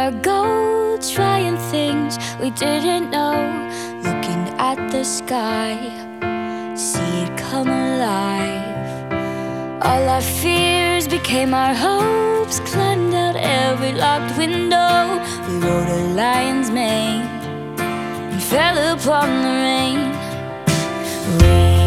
ago, trying things we didn't know, looking at the sky, see it come alive. All our fears became our hopes, climbed out every locked window. We rode a lion's mane and fell upon the rain.